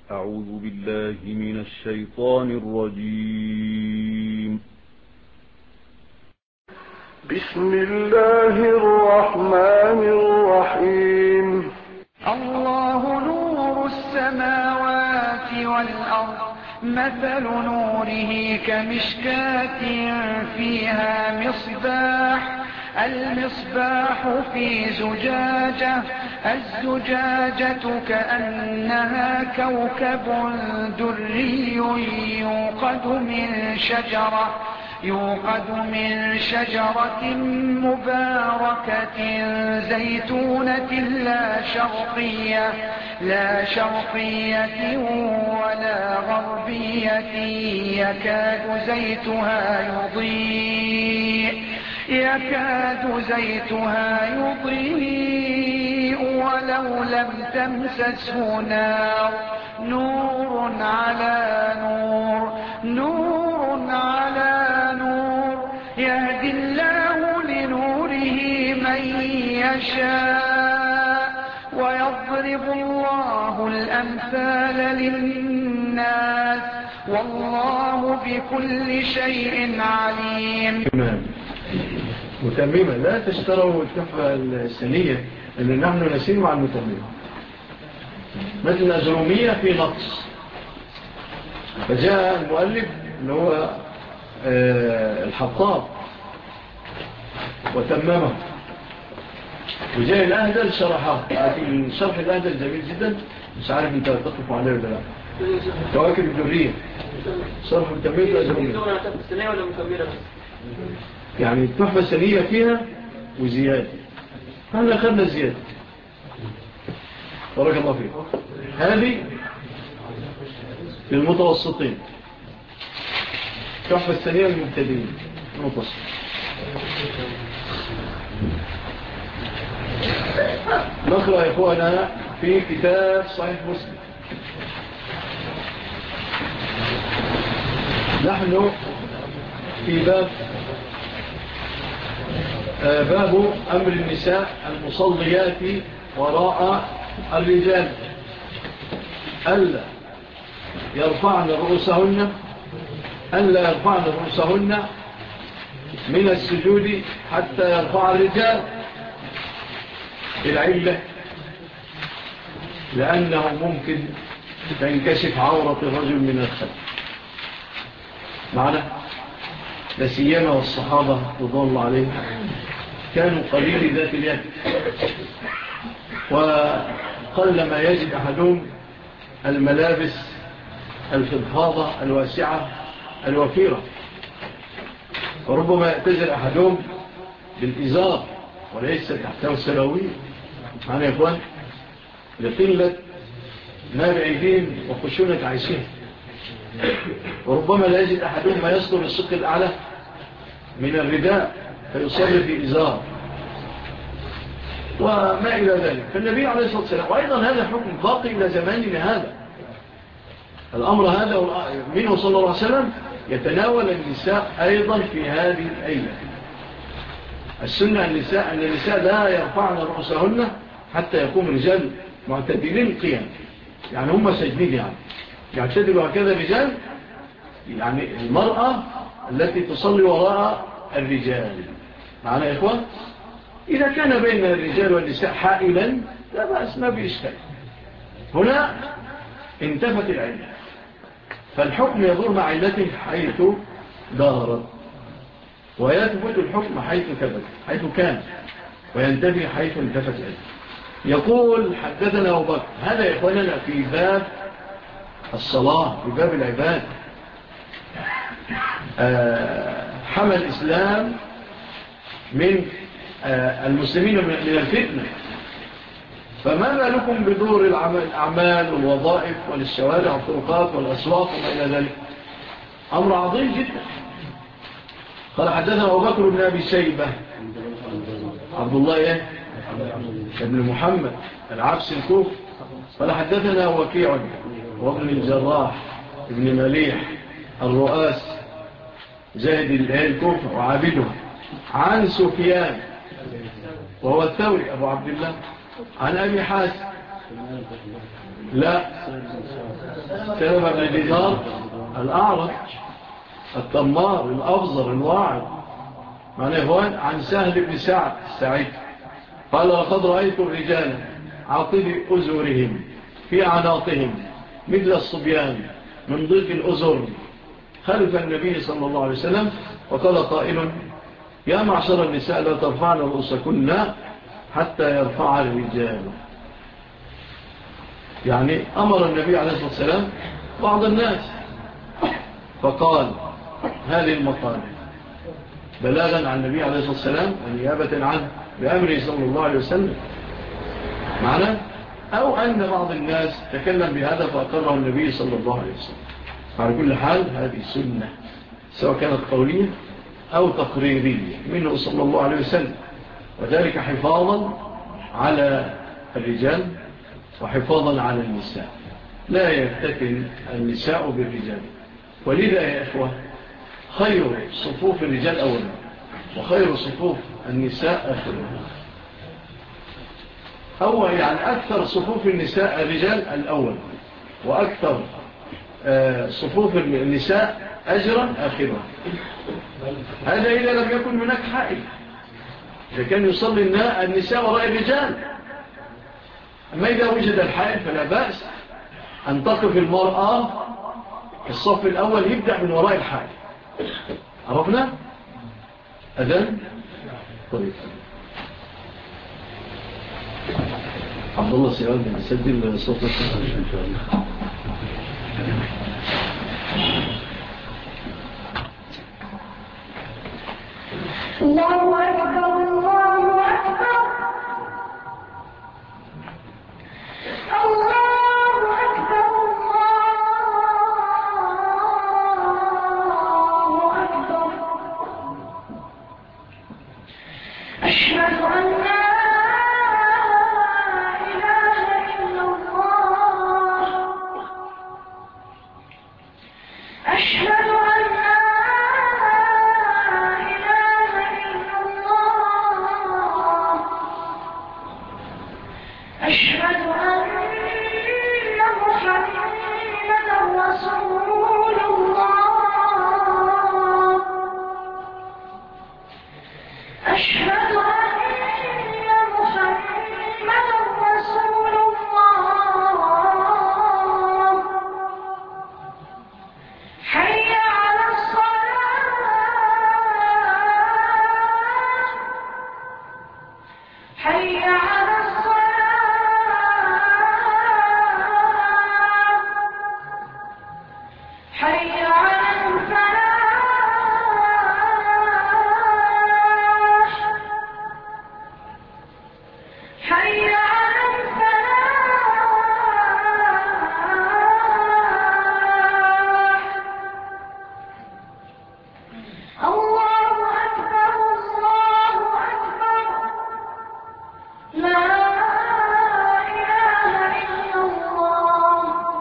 أعوذ بالله من الشيطان الرجيم. بسم الله الرحمن الرحيم. الله نور السماوات والأرض، مثل نوره كمشكاة فيها مصباح، المصباح في زجاجة، الزجاجة كأنها كوكب دري يوقد من شجرة مباركة زيتونة لا شرقية ولا غربية، يكاد زيتها يضيء ولو لم تمسسه نار، نور على نور، يهدي الله لنوره من يشاء، ويضرب الله الأمثال للناس، والله بكل شيء عليم. متممة، لا تشتروا التحفة السنية لأن نحن نسير مع المتممة. مثل أجرومية في نقص، فجاء المؤلف اللي هو الحطاب وتممه، وجاء الأهدل شرحه. شرح الأهدل جميل جدا، مش عارف انت تقف عليه ولا لا. كواكب الدورية شرح متممة الأجرومية، يعني التحفة السنية فيها وزيادة. هذا أخذنا زيادة، بارك الله فيك. هذه للمتوسطين، التحفة السنية للمبتدئين المتوسط. نقرأ يا إخوانا في كتاب صحيح مسلم. نحن في باب أمر النساء المصليات وراء الرجال ألا يرفعن رؤوسهن من السجود حتى يرفع الرجال. العلة لأنه ممكن تنكشف عورة الرجل من الخلف معنا، لسيما والصحابة رضوان الله عليهم كانوا قليل ذات اليد، وقل ما يجد أحدهم الملابس الفضفاضة الواسعة الوفيرة، وربما يأتزل أحدهم بالإزار وليس تحته السراويل معنا يا إخوان، لقلة ما بعيدين وخشونة عيشين. وربما لا يجد أحدهم ما يصدر الشق الأعلى من الرداء فيصلي في إزار وما إلى ذلك. فالنبي عليه الصلاة والسلام، وأيضا هذا حكم باقي إلى زماننا هذا، الأمر هذا منه صلى الله عليه وسلم يتناول النساء أيضا في هذه الأيام. السنة أن النساء لا يرفعن رؤوسهن حتى يقوم رجال معتدلين القيام، يعني هم سجنين، يعتدلوا هكذا رجال، يعني المرأة التي تصلي وراء الرجال معنا يا إخوان. إذا كان بين الرجال والنساء حائلا لا بأس، ما بإشكال. هنا انتفت العلة، فالحكم يدور مع علته حيث دارت، ويثبت الحكم حيث ثبت، حيث كان، وينتفي حيث انتفت العلة. يقول حدثنا أبو بكر، هذا يا إخواننا في باب الصلاة، في باب العباد. حمى الإسلام من المسلمين من الفتنة، فما بالكم بدور الأعمال والوظائف والشوارع والطرقات والأسواق وما إلى ذلك؟ أمر عظيم جدا. قال حدثنا أبو بكر بن أبي شيبة عبد الله بن محمد العبس الكوفي، قال حدثنا وكيع وابن الجراح ابن مليح الرؤاس زاهد الكوفة وعابدها، عن سفيان وهو الثوري أبو عبد الله، عن أبي حاسم لا، سلمة بن دينار الأعرج التمار الأفضل الواعد معنى إخوان عن سهل بن سعد السعيد قال لقد رأيت رجالا عاطل أزورهم في عناقهم مثل الصبيان من ضيق الأزر خلف النبي صلى الله عليه وسلم وقال قائل يا معشر النساء لا ترفعن رؤوسكن حتى يرفع الرجال. يعني أمر النبي عليه الصلاة والسلام بعض الناس فقال هذه المقالة بلاغا عن النبي عليه الصلاة والسلام ونيابة عنه بأمره صلى الله عليه وسلم معنى أو أن بعض الناس تكلم بهذا فأقره النبي صلى الله عليه وسلم. على كل حال هذه سنة سواء كانت قولية أو تقريرية منه صلى الله عليه وسلم وذلك حفاظا على الرجال وحفاظا على النساء لا يفتتن النساء بالرجال. ولذا يا إخوة خير صفوف الرجال أولا وخير صفوف النساء آخرها. أول يعني أكثر صفوف النساء الرجال الأول وأكثر صفوف النساء أجرا آخرها. هذا إذا لم يكن هناك حائل. إذا كان يصلي النساء وراء الرجال أما إذا وجد الحائل فلا بأس أن تقف المرأة الصف الأول يبدأ من وراء الحائل. عرفنا؟ أذن؟ طيب عبد الله سيوان من سجل صوت الصوت إن شاء الله. الله أكبر الله أكبر الله أكبر الله أكبر أشهد أن لا إله إلا الله أشهد أن لا إله إلا الله أشهد أن محمدا رسول الله أشهد أن محمدا رسول الله حي على الصلاة حي على الصلاة حي على الفلاح حي على الفلاح الله أكبر الله أكبر لا إله إلا الله.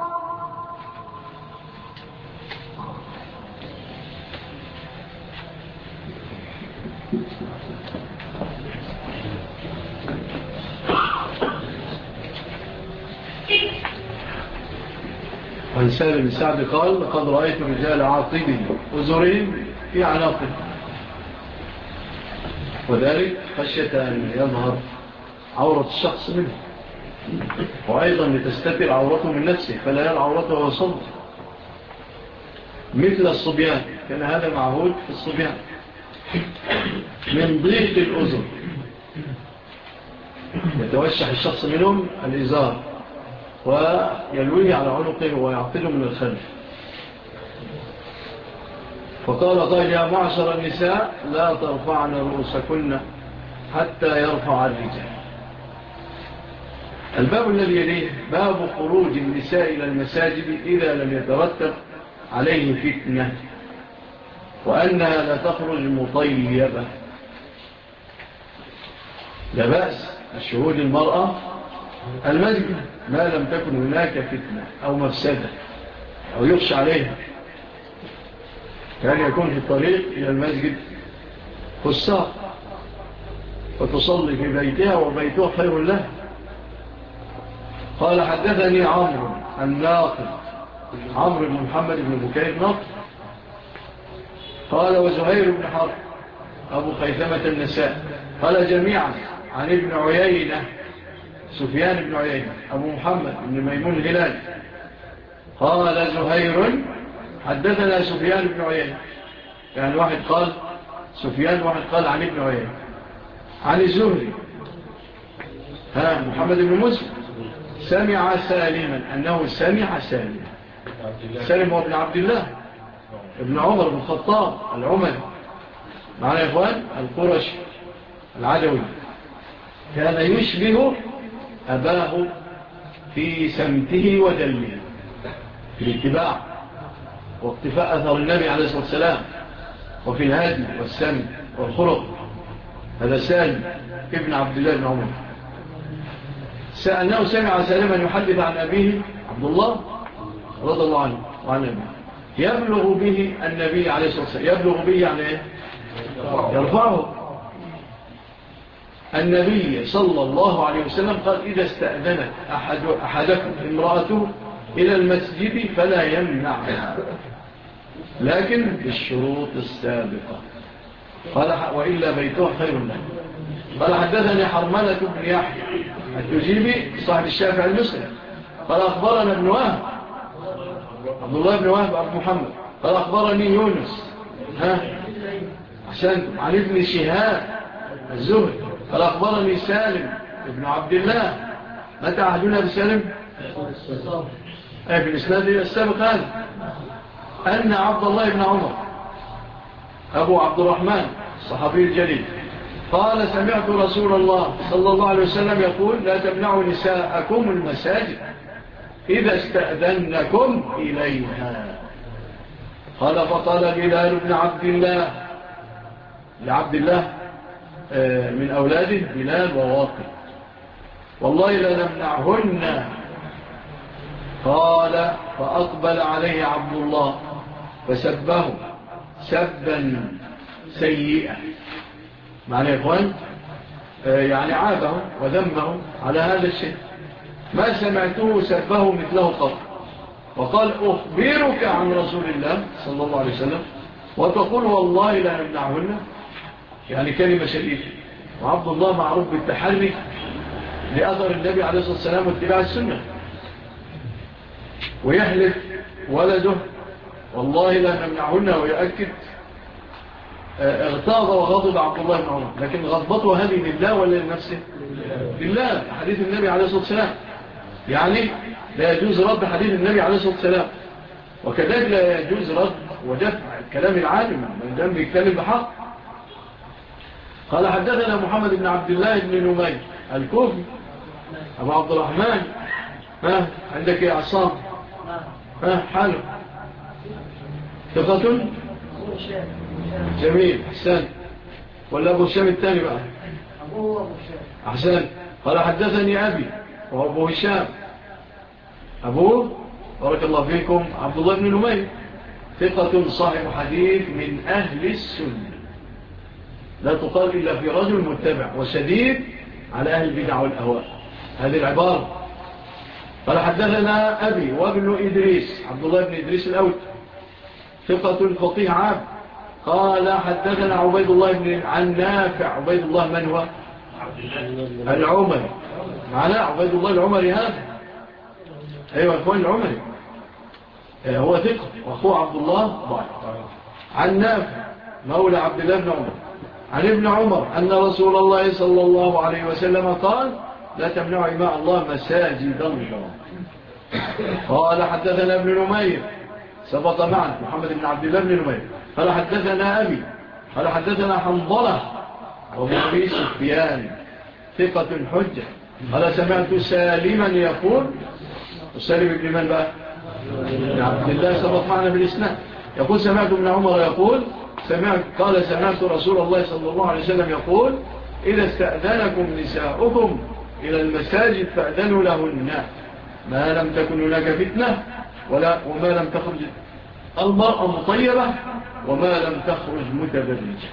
عن سهل بن سعد قال لقد رأيت رجال عاطل أزرين في عناقه وذلك خشية أن يظهر عورة الشخص منه وأيضا لتستتر عورته من نفسه فلا يرى عورته وصلت مثل الصبيان كان هذا معهود في الصبيان من ضيق الأزر يتوشح الشخص منهم الإزار ويلويه على عنقه ويعطله من الخلف. فقال قال يا معشر النساء لا ترفعن رؤوسكن حتى يرفع الرجال. الباب الذي يليه باب خروج النساء إلى المساجد إذا لم يترتب عليه فتنة وأنها لا تخرج مطيبة. لا بأس الشهود المرأة المسجد ما لم تكن هناك فتنة أو مفسدة أو يخشى عليها كان يكون في الطريق إلى المسجد فساق وتصلي في بيتها وبيتها خير له قال حدثني عمرو الناقد عمرو بن محمد بن بكير ناقد قال وزهير بن حرب أبو خيثمة النساء قال جميعا عن ابن عيينة سفيان بن عيينة أبو محمد بن ميمون الهلال قال زهير حدثنا سفيان بن عيينة يعني واحد قال سفيان واحد قال عن ابن عيينة عن الزهري محمد بن مسلم سمع سالما أنه سمع سالم هو ابن عبد الله ابن عمر بن الخطاب العمري معنا يا إخوان القرشي العدوي كان يشبه أباه في سمته ودله في الاتباع واقتفاء أثر النبي عليه الصلاة والسلام وفي الهدي والسمت والخلق. هذا سالم ابن عبد الله بن عمر أنه سمع سالما يحدث عن أبيه عبد الله رضي الله عنه وعن أبيه يبلغ به النبي عليه الصلاة والسلام. يبلغ به يعني إيه؟ يرفعه. النبي صلى الله عليه وسلم قال إذا استأذنت أحدكم امرأته إلى المسجد فلا يمنعها لكن بالشروط السابقة قال وإلا بيته خير له. قال حدثني حرملة بن يحيى التجيبي صاحب الشافعي المسلم قال أخبرنا ابن وهب عبد الله بن وهب أبو محمد قال أخبرني يونس أحسنتم عن ابن شهاب الزهري قال أخبرني سالم ابن عبد الله. متى عهدنا بسالم؟ في الإسناد السابق هذا أن عبد الله بن عمر أبو عبد الرحمن الصحابي الجليل قال سمعت رسول الله صلى الله عليه وسلم يقول لا تمنعوا نساءكم المساجد إذا استأذنكم إليها. قال فقال بلال بن عبد الله لعبد الله من أولاده بلال وواقع والله لا نمنعهن. قال فأقبل عليه عبد الله فسبه سبا سيئا معنى يا إخوان يعني عابه وذمه على هذا الشيء ما سمعته سبه مثله قط. وقال أخبرك عن رسول الله صلى الله عليه وسلم وتقول والله لا نمنعهن يعني كلمة شديدة. وعبد الله معروف بالتحري لأثر النبي عليه الصلاة والسلام واتباع السنة ويحلف ولده والله لا نمنعهن ويؤكد. اغتاظ وغضب عبد الله بن عمر لكن غضبته هذه لله ولا لنفسه؟ لله. حديث النبي عليه الصلاة والسلام يعني لا يجوز رد حديث النبي عليه الصلاة والسلام وكذلك لا يجوز رد ودفع كلام العالم من دم بيتكلم بحق. قال حدثنا محمد بن عبد الله بن نمير الكوفي أبو عبد الرحمن عندك يا عصام حاله ثقة جميل حسان ولا أبو هشام الثاني بقى أحسن. قال حدثني أبي وأبو هشام أبوه بارك الله فيكم عبد الله بن نمير ثقة صاحب حديث من أهل السنة لا تقال إلا في رجل متبع وشديد على أهل البدع والأهواء هذه العبارة. قال حدثنا أبي وابن إدريس عبد الله بن إدريس الأوت ثقة فقيه عام. قال حدثنا عبيد الله بن عن نافع. عبيد الله من هو؟ العمري معنا عبيد الله العمري هذا أيوة أخوان العمري هو ثقة وأخوه عبد الله ضعيف. عن نافع مولى عبد الله بن عمر عن ابن عمر أن رسول الله صلى الله عليه وسلم قال لا تمنعوا إماء الله مساجد الله. قال حدثنا ابن نمير سبق معنا محمد بن عبد الله بن نمير قال حدثنا أبي قال حدثنا حنظلة وابو أبي سفيان ثقة حجة قال سمعت سالما يقول وسالم بن من بقى بن عبد الله سبق معنا بالإسناد يقول سمعت ابن عمر يقول قال سمعت رسول الله صلى الله عليه وسلم يقول إذا استأذنكم نساؤكم إلى المساجد فأذنوا لهن ما لم تكن هناك فتنة وما لم تخرج المرأة مطيبة وما لم تخرج متبرجة.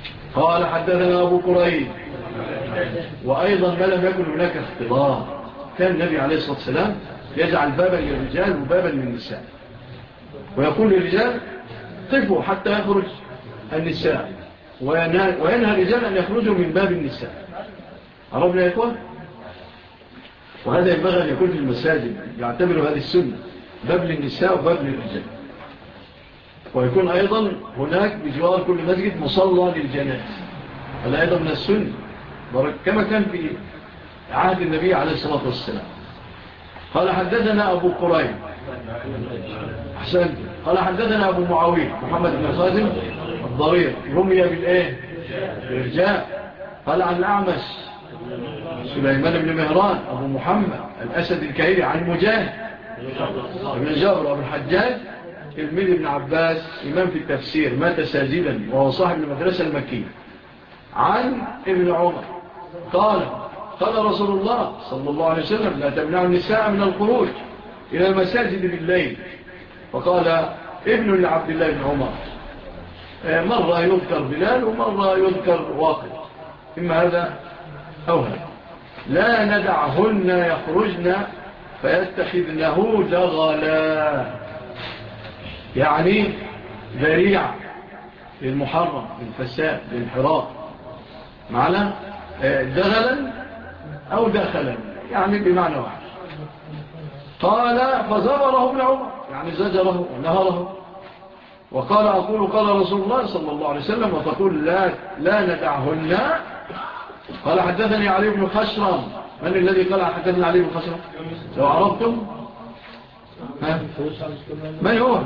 قال حدثنا أبو كريب وأيضا ما لم يكن هناك اختلاط كان النبي عليه الصلاة والسلام يجعل بابا للرجال وبابا للنساء، ويقول للرجال قفوا حتى يخرج النساء، وينهى الرجال أن يخرجوا من باب النساء. عرفنا يا إخوة؟ وهذا ينبغي أن يكون في المساجد، يعتبروا هذه السنة، باب للنساء وباب للرجال. ويكون أيضا هناك بجوار كل مسجد مصلى للجنائز، هذا أيضا من السنة كما كان في عهد النبي عليه الصلاة والسلام. قال حدثنا أبو قريب أحسن. قال حدثنا أبو معاوية محمد بن خازم الضرير رمي بالإيه؟ بالإرجاء. قال عن الأعمش سليمان بن مهران أبو محمد الأسد الكهيلي عن مجاهد بن جابر أبو الحجاج تلميذ ابن عباس إمام في التفسير مات ساجدا وهو صاحب المدرسة المكية، عن ابن عمر قال رسول الله صلى الله عليه وسلم لا تمنع النساء من الخروج إلى المساجد بالليل. فقال ابن لعبد الله بن عمر، مرة يذكر بلال ومرة يذكر واقع، إما هذا أو هذا، لا ندعهن يخرجن فيتخذنه دغلا، يعني ذريعة للمحرم للفساد للانحراف، معنى دغلا أو دخلا يعني بمعنى واحد. قال فزبره ابن عمر يعني زجره ونهره، وقال أقول قال رسول الله صلى الله عليه وسلم وتقول لا ندعهن. قال حدثني علي بن خشرم. من الذي قال حدثني علي بن خشرم لو عرفتم؟ من هو؟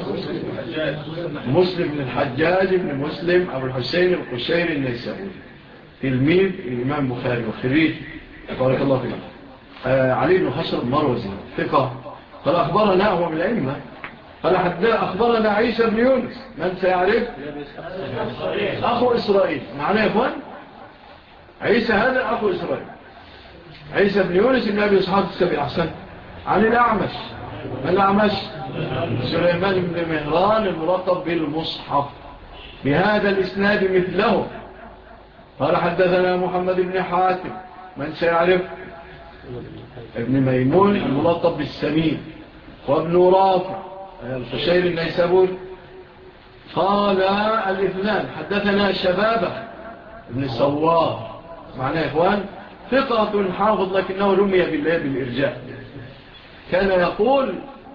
مسلم بن الحجاج بن مسلم أبو الحسين القشيري النيسابوري تلميذ الإمام البخاري وخريج بارك الله فيه. علي بن خشرم مروزي ثقة. قال أخبرنا هو بالعلم. قال أخبرنا عيسى بن يونس. من سيعرف؟ أخو إسرائيل. معناه يا إخوان عيسى هذا أخو إسرائيل، عيسى بن يونس بن أبي إسحاق السبيعي أحسن. عن الأعمش سليمان بن مهران الملقب بالمصحف بهذا الإسناد مثله. قال حدثنا محمد بن حاتم. من سيعرف؟ ابن ميمون الملقب بالسمين، وابن رافع القشيري النيسابوري. قال الاثنان حدثنا شبابة ابن سوار. معناه يا إخوان ثقة حافظ لكنه رمي بالإرجاء. كان يقول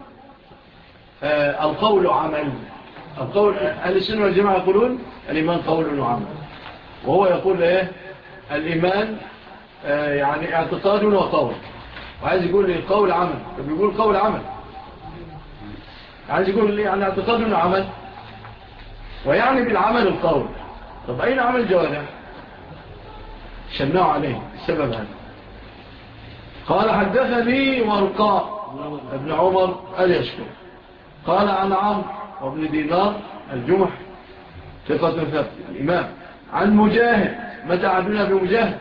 القول عمل. القول أهل السنة والجماعة يقولون الإيمان قول وعمل، وهو يقول إيه؟ الإيمان يعني اعتقاد وقول، وعايز يقول لي القول عمل، فبيقول قول عمل، عايز يقول لي يعني اعتقاد وعمل، ويعني بالعمل القول. طب أين عمل الجوارح؟ شنعوا عليه السبب هذا. قال حدثني ورقاء ابن عمر اليشكر. قال عن عمرو وابن دينار الجمح ثقة ثبت الإمام. عن مجاهد. متى عدنا بمجاهد؟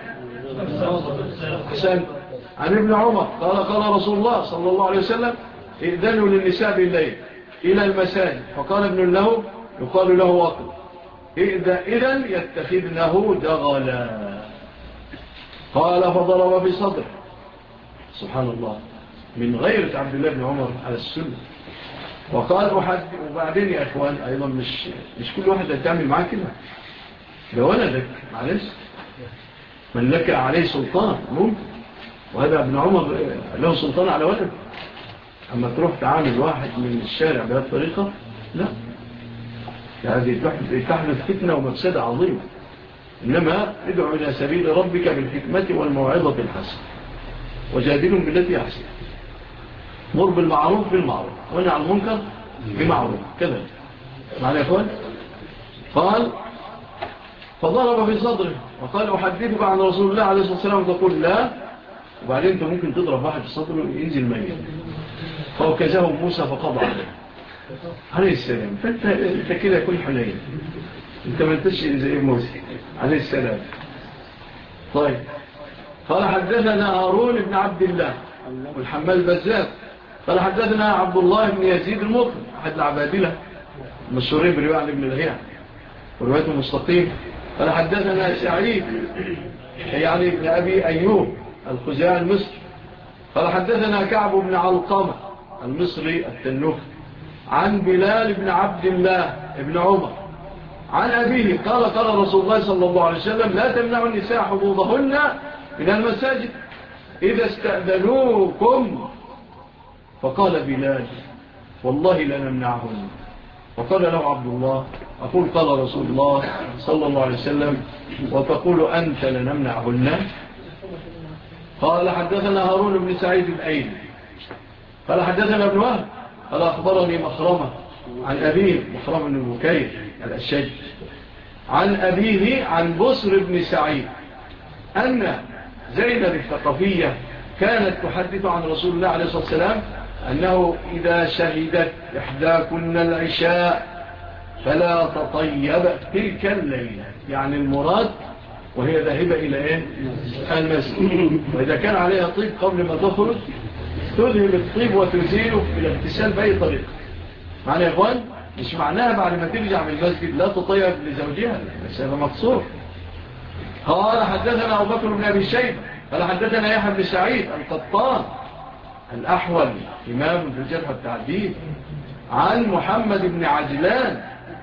حسن. عن ابن عمر قال رسول الله صلى الله عليه وسلم ائذنوا للنساء بالليل إلى المساجد. فقال ابن له يقال له وقت إذن يتخذنه دغلا. قال فضرب في صدره. سبحان الله من غير عبد الله بن عمر على السنة. وقال وبعدين يا أخوان أيضا مش كل واحد تعمل معاه كده، ده ولدك معلش من لك عليه سلطان ممكن، وهذا ابن عمر له سلطان على ولد. أما تروح تعامل واحد من الشارع بهذه الطريقة لا، هذه تحدث فتنة ومفسدة عظيمة. إنما ادعو إلى سبيل ربك بالحكمة والموعظة الحسنة وجادلهم بالتي أحسن، مر بالمعروف بالمعروف ونهى عن المنكر بمعروف كذا. معنى يا أخوان قال فضرب في صدره وقال أحدثك عن رسول الله عليه الصلاة والسلام تقول لا، وبعدين أنت ممكن تضرب واحد في صدره ينزل ميت. فوكزه موسى فقضى عليه السلام. فأنت كده كل حنين، أنت ما انتش زي موسى عليه السلام. طيب قال حدثنا هارون بن عبد الله والحمال البزاز. قال حدثنا عبد الله بن يزيد المطر أحد العبادلة المشهورين برواية عن ابن الهيع وروايته مستقيم. قال حدثنا سعيد يعني ابن أبي أيوب الخزاعي المصري قال حدثنا كعب بن علقمة المصري التنوخي عن بلال بن عبد الله بن عمر عن أبيه قال رسول الله صلى الله عليه وسلم لا تمنعوا النساء حظوظهن من المساجد إذا استأذنوكم. فقال بلال والله لا نمنعهن. وقال له عبد الله أقول قال رسول الله صلى الله عليه وسلم وتقول أنت لنمنعهن. قال حدثنا هارون بن سعيد الأيلي قال حدثنا ابن وهب قال أخبرني مخرمة عن أبيه مخرمة بن بكير الأشج عن أبيه عن بصر بن سعيد أن زينب الثقفية كانت تحدث عن رسول الله عليه الصلاة والسلام أنه إذا شهدت إحداكن العشاء فلا تطيب تلك الليلة، يعني المراد وهي ذاهبة إلى المسجد، وإذا كان عليها طيب قبل ما تخرج تذهب الطيب وتزيله بالاغتسال بأي طريقة. معنى يا إخوان مش معناها بعد ما ترجع من المسجد لا تطيب لزوجها، بس هذا مقصور. قال حدثنا أبو بكر بن أبي شيبة قال حدثنا يحيى بن سعيد القطان الأحول إمام في الجرح والتعديل عن محمد بن عجلان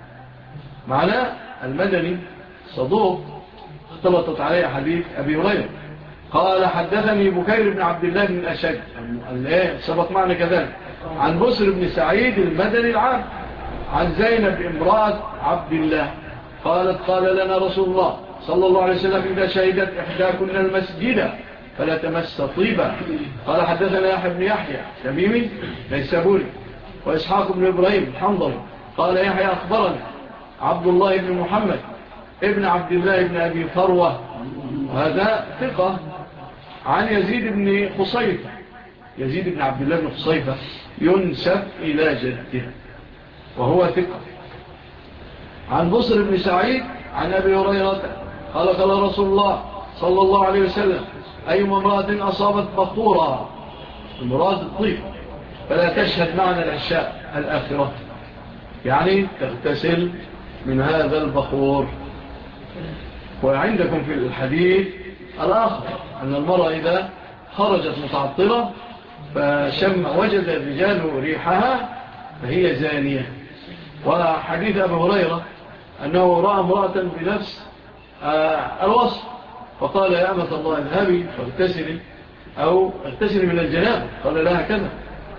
معناه المدني صدوق اختلطت عليه حديث أبي هريرة. قال حدثني بكير بن عبد الله بن أشج سبق معنا كذلك عن بصر بن سعيد المدني العام عن زينب امرأة عبد الله قالت قال لنا رسول الله صلى الله عليه وسلم إذا شهدت إحداكن المسجد فلا تمس طيبا. قال حدثنا يحيى بن يحيى تميمي نيسابوري وإسحاق بن إبراهيم الحنظلي قال يحيى أخبرنا عبد الله بن محمد ابن عبد الله بن أبي فروة وهذا ثقة عن يزيد بن خصيفة يزيد بن عبد الله بن خصيفة ينسب إلى جده وهو ثقة عن بصر بن سعيد عن أبي هريرة قال رسول الله صلى الله عليه وسلم أيما امرأة أصابت بخورا المراد الطيب فلا تشهد معنا العشاء الآخرة، يعني تغتسل من هذا البخور. وعندكم في الحديث الآخر أن المرأة إذا خرجت متعطرة وجد الرجال ريحها فهي زانية. وحديث أبي هريرة أنه رأى امرأة بنفس الوصف فقال يا أمة الله اذهبي فاغتسلي أو اغتسلي من الجنابة، قال لها كذا.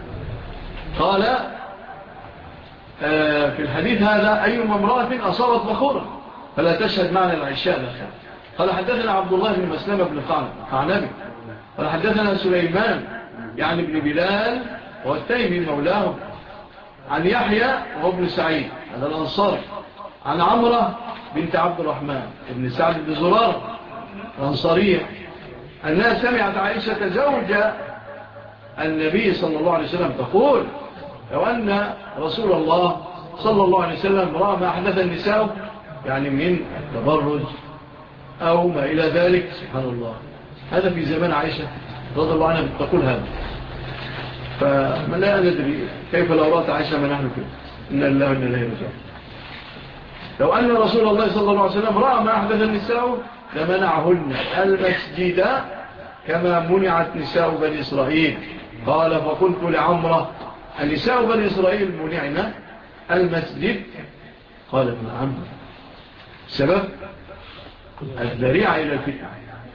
قال في الحديث هذا أيما امرأة أصابت بخورا فلا تشهد معنا العشاء الأخير. قال حدثنا عبد الله بن مسلمة بن قعنبي قال حدثنا سليمان يعني بن بلال والتيمي مولاه عن يحيى وابن سعيد هذا الأنصاري عن عمرة بنت عبد الرحمن ابن سعد بن زرارة الأنصارية أنها سمعت عائشة زوجة النبي صلى الله عليه وسلم تقول لو أن رسول الله صلى الله عليه وسلم رأى ما أحدث النساء يعني من التبرج أو ما إلى ذلك سبحان الله هذا في زمان عائشة رضي الله عنها تقول هذا. فما لا ندري كيف لو رأت عائشة ما نحن فيه إن الله وإنا إليه راجعون. لو أن رسول الله صلى الله عليه وسلم رأى ما أحدث النساء لمنعهن المسجد كما منعت نساء بني إسرائيل. قال فقلت لعمرة النساء بني إسرائيل منعنا المسجد؟ قال ابن عم سبب الذريعة إلى الفتنة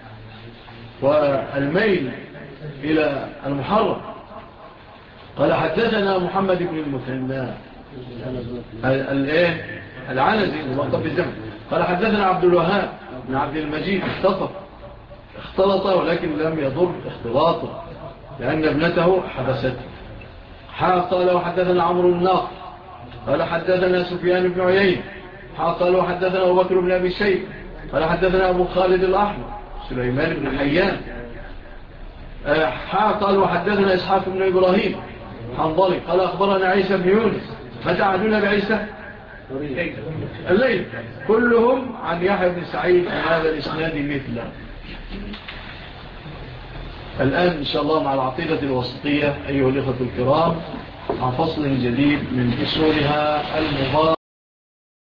والميل إلى المحرم. قال حدثنا محمد بن المثنى العنزي الملقب بالزمن قال حدثنا عبد الوهاب بن عبد المجيد اختلط ولكن لم يضر اختلاطه لأن ابنته حبسته. قال وحدثنا عمرو الناقد قال حدثنا سفيان بن عيين قال وحدثنا أبو بكر بن أبي شيبة قال حدثنا أبو خالد الأحمر سليمان بن حيان قال وحدثنا إسحاق بن إبراهيم حنظلي قال أخبرنا عيسى بن يونس متى عدنا بعيسى الليل كلهم عن يحيى بن سعيد من هذا الإسناد مثله. الآن إن شاء الله مع العقيدة الوسطية أيها الإخوة الكرام عن فصل جديد من أصولها المباركة